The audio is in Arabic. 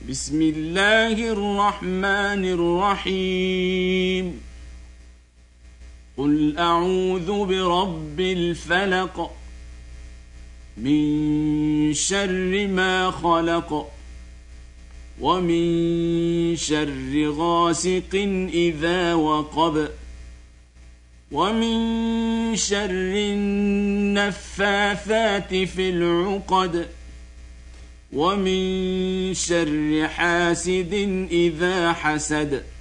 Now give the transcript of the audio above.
بسم الله الرحمن الرحيم قل أعوذ برب الفلق من شر ما خلق ومن شر غاسق إذا وقب ومن شر النفاثات في العقد ومن شر حاسد إذا حسد